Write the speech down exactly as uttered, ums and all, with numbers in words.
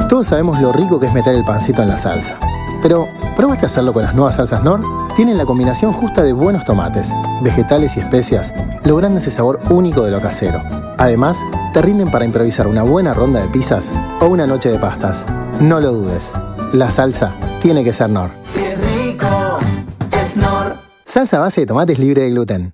Todos sabemos lo rico que es meter el pancito en la salsa. Pero, ¿probaste hacerlo con las nuevas salsas Knorr? Tienen la combinación justa de buenos tomates, vegetales y especias, logrando ese sabor único de lo casero. Además, te rinden para improvisar una buena ronda de pizzas o una noche de pastas. No lo dudes, la salsa tiene que ser Knorr. Si es rico, es Knorr. Salsa a base de tomates libre de gluten.